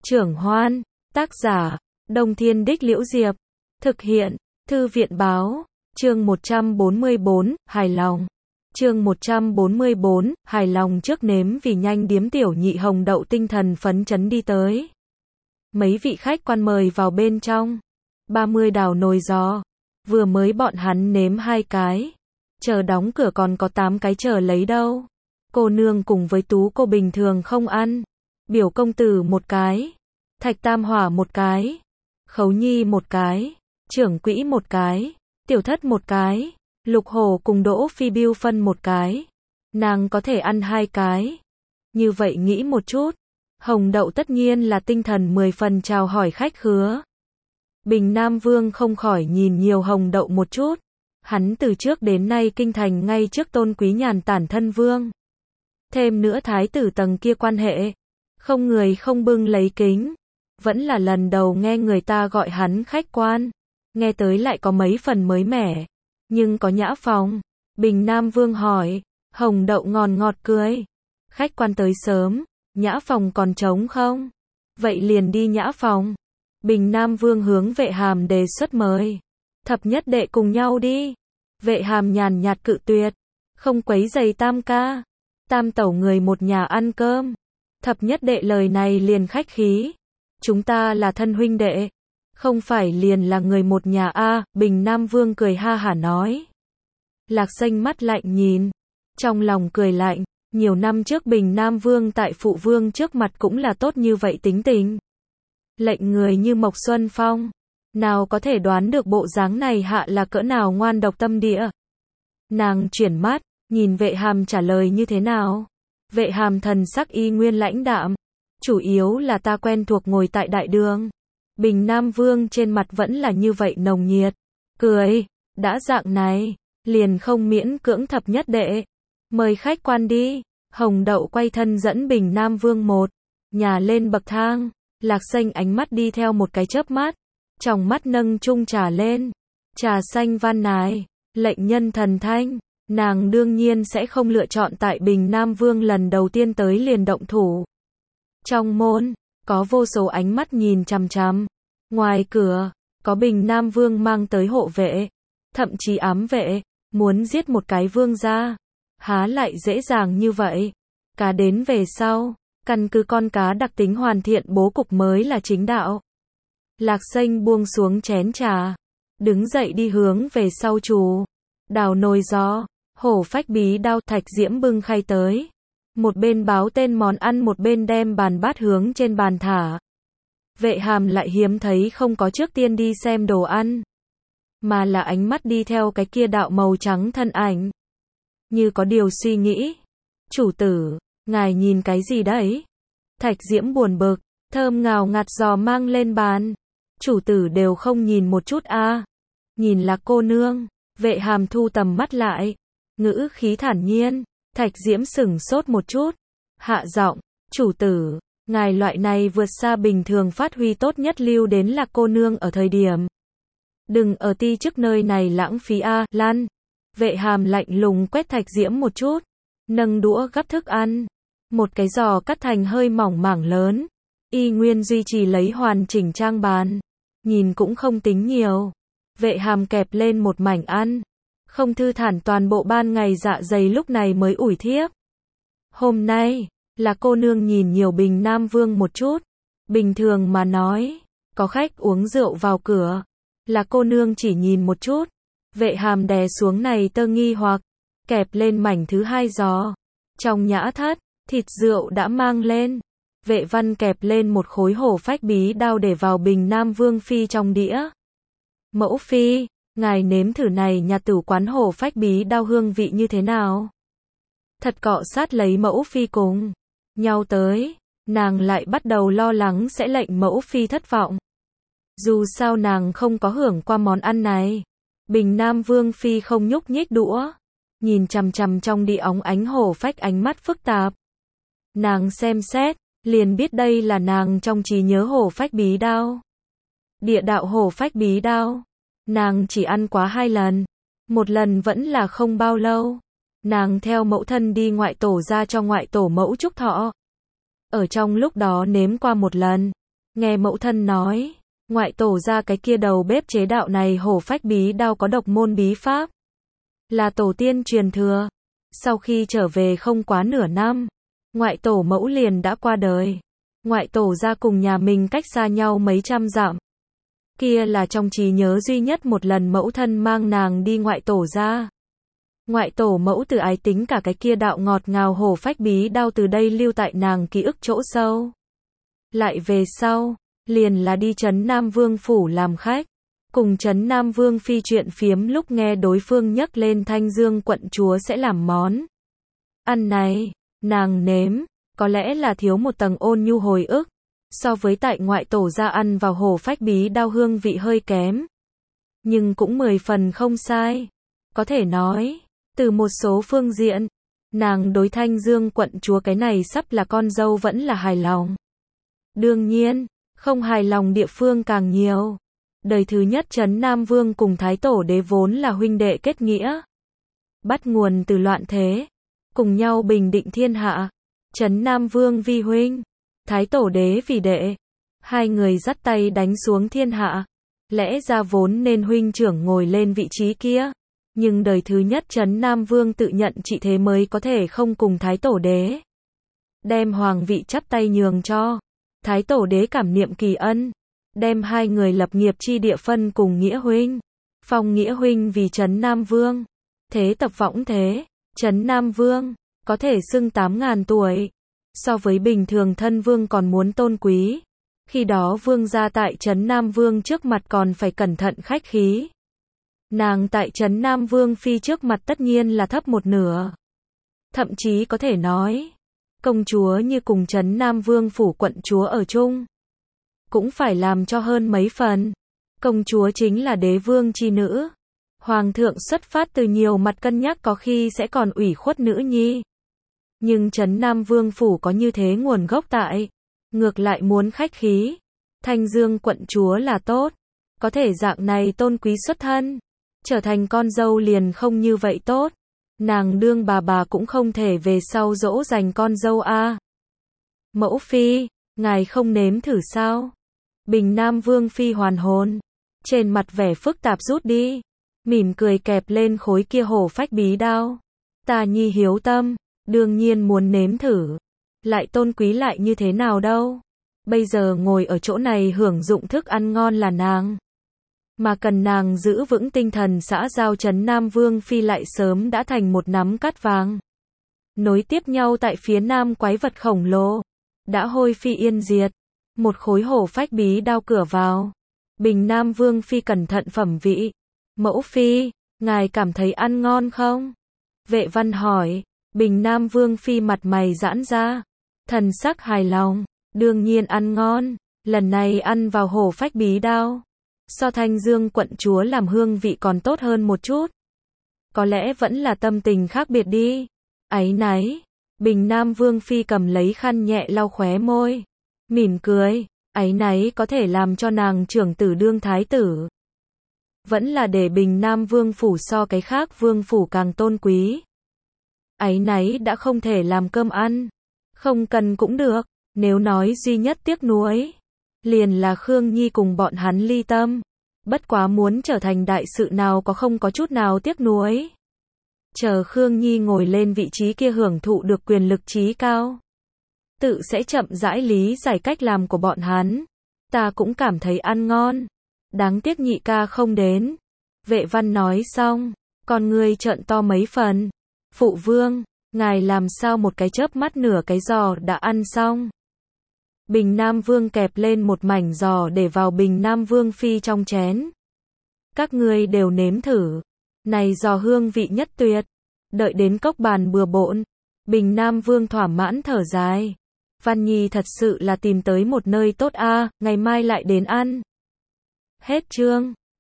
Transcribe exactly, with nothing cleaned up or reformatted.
Trưởng Hoan, tác giả, Đông Thiên Đích Liễu Diệp, thực hiện, Thư viện Báo, chương một trăm bốn mươi bốn, hài lòng. Chương một trăm bốn mươi bốn, hài lòng trước nếm vì nhanh điếm tiểu nhị Hồng Đậu tinh thần phấn chấn đi tới. Mấy vị khách quan mời vào bên trong. ba mươi đào nồi giò. Vừa mới bọn hắn nếm hai cái. Chờ đóng cửa còn có tám cái chờ lấy đâu. Cô nương cùng với Tú cô bình thường không ăn. Biểu công tử một cái. Thạch Tam Hỏa một cái. Khấu Nhi một cái. Trưởng quỹ một cái. Tiểu Thất một cái. Lục Hổ cùng Đỗ Phi Biêu phân một cái. Nàng có thể ăn hai cái. Như vậy nghĩ một chút. Hồng Đậu tất nhiên là tinh thần mười phần chào hỏi khách khứa. Bình Nam Vương không khỏi nhìn nhiều Hồng Đậu một chút. Hắn từ trước đến nay kinh thành ngay trước Tôn Quý Nhàn tản thân vương. Thêm nữa thái tử tầng kia quan hệ. Không người không bưng lấy kính. Vẫn là lần đầu nghe người ta gọi hắn khách quan. Nghe tới lại có mấy phần mới mẻ. Nhưng có nhã phòng. Bình Nam Vương hỏi. Hồng Đậu ngòn ngọt cười. Khách quan tới sớm. Nhã phòng còn trống không? Vậy liền đi nhã phòng. Bình Nam Vương hướng Vệ Hàm đề xuất mời. Thập nhất đệ cùng nhau đi. Vệ Hàm nhàn nhạt cự tuyệt. Không quấy giày Tam ca. Tam tẩu người một nhà ăn cơm. Thập nhất đệ lời này liền khách khí. Chúng ta là thân huynh đệ. Không phải liền là người một nhà a à, Bình Nam Vương cười ha hả nói. Lạc Xanh mắt lạnh nhìn. Trong lòng cười lạnh. Nhiều năm trước Bình Nam Vương tại phụ vương trước mặt cũng là tốt như vậy tính tình. Lệnh người như Mộc Xuân Phong. Nào có thể đoán được bộ dáng này hạ là cỡ nào ngoan độc tâm địa. Nàng chuyển mắt, nhìn Vệ Hàm trả lời như thế nào. Vệ Hàm thần sắc y nguyên lãnh đạm. Chủ yếu là ta quen thuộc ngồi tại đại đường. Bình Nam Vương trên mặt vẫn là như vậy nồng nhiệt. Cười, đã dạng này, liền không miễn cưỡng thập nhất đệ. Mời khách quan đi. Hồng Đậu quay thân dẫn Bình Nam Vương một nhà lên bậc thang. Lạc Xanh ánh mắt đi theo một cái chớp mắt. Trong mắt nâng chung trà lên. Trà xanh van nài. Lệnh nhân thần thanh. Nàng đương nhiên sẽ không lựa chọn tại Bình Nam Vương lần đầu tiên tới liền động thủ. Trong môn, có vô số ánh mắt nhìn chằm chằm. Ngoài cửa, có Bình Nam Vương mang tới hộ vệ. Thậm chí ám vệ. Muốn giết một cái vương gia. Há lại dễ dàng như vậy. Cá đến về sau. Căn cứ con cá đặc tính hoàn thiện bố cục mới là chính đạo. Lạc Xanh buông xuống chén trà. Đứng dậy đi hướng về sau chủ. Đào nồi giò. Hổ phách bí đao. Thạch Diễm bưng khay tới. Một bên báo tên món ăn một bên đem bàn bát hướng trên bàn thả. Vệ Hàm lại hiếm thấy không có trước tiên đi xem đồ ăn. Mà là ánh mắt đi theo cái kia đạo màu trắng thân ảnh. Như có điều suy nghĩ. Chủ tử, ngài nhìn cái gì đấy? Thạch Diễm buồn bực, thơm ngào ngạt giò mang lên bàn. Chủ tử đều không nhìn một chút a à. Nhìn là cô nương. Vệ Hàm thu tầm mắt lại. Ngữ khí thản nhiên. Thạch Diễm sửng sốt một chút. Hạ giọng, chủ tử, ngài loại này vượt xa bình thường phát huy tốt nhất lưu đến là cô nương ở thời điểm. Đừng ở ti chức nơi này lãng phí a à, Lan. Vệ Hàm lạnh lùng quét Thạch Diễm một chút. Nâng đũa gắp thức ăn. Một cái giò cắt thành hơi mỏng mảng lớn. Y nguyên duy trì lấy hoàn chỉnh trang bàn. Nhìn cũng không tính nhiều. Vệ Hàm kẹp lên một mảnh ăn. Không thư thản toàn bộ ban ngày dạ dày lúc này mới ủi thiếp. Hôm nay, là cô nương nhìn nhiều Bình Nam Vương một chút. Bình thường mà nói, có khách uống rượu vào cửa. Là cô nương chỉ nhìn một chút. Vệ Hàm đè xuống này tơ nghi hoặc. Kẹp lên mảnh thứ hai giò. Trong nhã thất, thịt rượu đã mang lên. Vệ Văn kẹp lên một khối hổ phách bí đao để vào Bình Nam Vương phi trong đĩa. Mẫu phi, ngài nếm thử này nhà tử quán hổ phách bí đao hương vị như thế nào? Thật cọ sát lấy mẫu phi cùng nhau tới. Nàng lại bắt đầu lo lắng sẽ lệnh mẫu phi thất vọng. Dù sao nàng không có hưởng qua món ăn này. Bình Nam Vương phi không nhúc nhích đũa. Nhìn chằm chằm trong đĩa óng ánh hổ phách ánh mắt phức tạp. Nàng xem xét, liền biết đây là nàng trong trí nhớ hổ phách bí đao. Địa đạo hổ phách bí đao. Nàng chỉ ăn quá hai lần. Một lần vẫn là không bao lâu. Nàng theo mẫu thân đi ngoại tổ ra cho ngoại tổ mẫu chúc thọ. Ở trong lúc đó nếm qua một lần. Nghe mẫu thân nói, ngoại tổ ra cái kia đầu bếp chế đạo này hổ phách bí đao có độc môn bí pháp. Là tổ tiên truyền thừa. Sau khi trở về không quá nửa năm, ngoại tổ mẫu liền đã qua đời. Ngoại tổ ra cùng nhà mình cách xa nhau mấy trăm dặm. Kia là trong trí nhớ duy nhất một lần mẫu thân mang nàng đi ngoại tổ ra. Ngoại tổ mẫu từ ái tính cả cái kia đạo ngọt ngào hổ phách bí đao từ đây lưu tại nàng ký ức chỗ sâu. Lại về sau, liền là đi trấn Nam Vương phủ làm khách. Cùng trấn Nam Vương phi chuyện phiếm lúc nghe đối phương nhắc lên Thanh Dương quận chúa sẽ làm món ăn này, nàng nếm, có lẽ là thiếu một tầng ôn nhu hồi ức. So với tại ngoại tổ ra ăn vào hổ phách bí đao hương vị hơi kém. Nhưng cũng mười phần không sai. Có thể nói, từ một số phương diện, nàng đối Thanh Dương quận chúa cái này sắp là con dâu vẫn là hài lòng. Đương nhiên, không hài lòng địa phương càng nhiều. Đời thứ nhất trấn Nam Vương cùng Thái Tổ đế vốn là huynh đệ kết nghĩa. Bắt nguồn từ loạn thế, cùng nhau bình định thiên hạ. Trấn Nam Vương vi huynh, Thái Tổ đế vì đệ. Hai người dắt tay đánh xuống thiên hạ. Lẽ ra vốn nên huynh trưởng ngồi lên vị trí kia. Nhưng đời thứ nhất trấn Nam Vương tự nhận trị thế mới có thể không cùng Thái Tổ đế. Đem hoàng vị chắp tay nhường cho. Thái Tổ đế cảm niệm kỳ ân. Đem hai người lập nghiệp chi địa phân cùng nghĩa huynh. Phong nghĩa huynh vì trấn Nam Vương. Thế tập võng thế. Trấn Nam Vương, có thể xưng tám ngàn tuổi. So với bình thường thân vương còn muốn tôn quý. Khi đó vương gia tại trấn Nam Vương trước mặt còn phải cẩn thận khách khí. Nàng tại trấn Nam Vương phi trước mặt tất nhiên là thấp một nửa. Thậm chí có thể nói, công chúa như cùng trấn Nam Vương phủ quận chúa ở chung. Cũng phải làm cho hơn mấy phần. Công chúa chính là đế vương chi nữ. Hoàng thượng xuất phát từ nhiều mặt cân nhắc có khi sẽ còn ủy khuất nữ nhi. Nhưng trấn Nam Vương phủ có như thế nguồn gốc tại. Ngược lại muốn khách khí. Thanh Dương quận chúa là tốt. Có thể dạng này tôn quý xuất thân. Trở thành con dâu liền không như vậy tốt. Nàng đương bà bà cũng không thể về sau dỗ dành con dâu a. Mẫu phi, ngài không nếm thử sao? Bình Nam Vương phi hoàn hồn. Trên mặt vẻ phức tạp rút đi. Mỉm cười kẹp lên khối kia hổ phách bí đao. Ta nhi hiếu tâm, đương nhiên muốn nếm thử. Lại tôn quý lại như thế nào đâu. Bây giờ ngồi ở chỗ này hưởng dụng thức ăn ngon là nàng. Mà cần nàng giữ vững tinh thần xã giao trấn Nam Vương phi lại sớm đã thành một nắm cát vàng. Nối tiếp nhau tại phía nam quái vật khổng lồ. Đã hôi phi yên diệt. Một khối hổ phách bí đao cửa vào. Bình Nam Vương phi cẩn thận phẩm vị. Mẫu phi, ngài cảm thấy ăn ngon không? Vệ văn hỏi. Bình Nam Vương phi mặt mày giãn ra. Thần sắc hài lòng. Đương nhiên ăn ngon. Lần này ăn vào hổ phách bí đao. So Thanh Dương quận chúa làm hương vị còn tốt hơn một chút. Có lẽ vẫn là tâm tình khác biệt đi. Áy náy. Bình Nam Vương phi cầm lấy khăn nhẹ lau khóe môi. Mỉm cười. Áy náy có thể làm cho nàng trưởng tử đương thái tử. Vẫn là để Bình Nam Vương phủ so cái khác vương phủ càng tôn quý. Áy náy đã không thể làm cơm ăn. Không cần cũng được. Nếu nói duy nhất tiếc nuối, liền là Khương Nhi cùng bọn hắn ly tâm. Bất quá muốn trở thành đại sự nào có không có chút nào tiếc nuối. Chờ Khương Nhi ngồi lên vị trí kia hưởng thụ được quyền lực trí cao. Tự sẽ chậm rãi lý giải cách làm của bọn hắn. Ta cũng cảm thấy ăn ngon. Đáng tiếc nhị ca không đến. Vệ văn nói xong, con ngươi trợn to mấy phần. Phụ vương, ngài làm sao một cái chớp mắt nửa cái giò đã ăn xong. Bình Nam Vương kẹp lên một mảnh giò để vào Bình Nam Vương phi trong chén. Các ngươi đều nếm thử. Này giò hương vị nhất tuyệt. Đợi đến cốc bàn bừa bộn. Bình Nam Vương thỏa mãn thở dài. Văn Nhi thật sự là tìm tới một nơi tốt a, ngày mai lại đến ăn. Hết chương.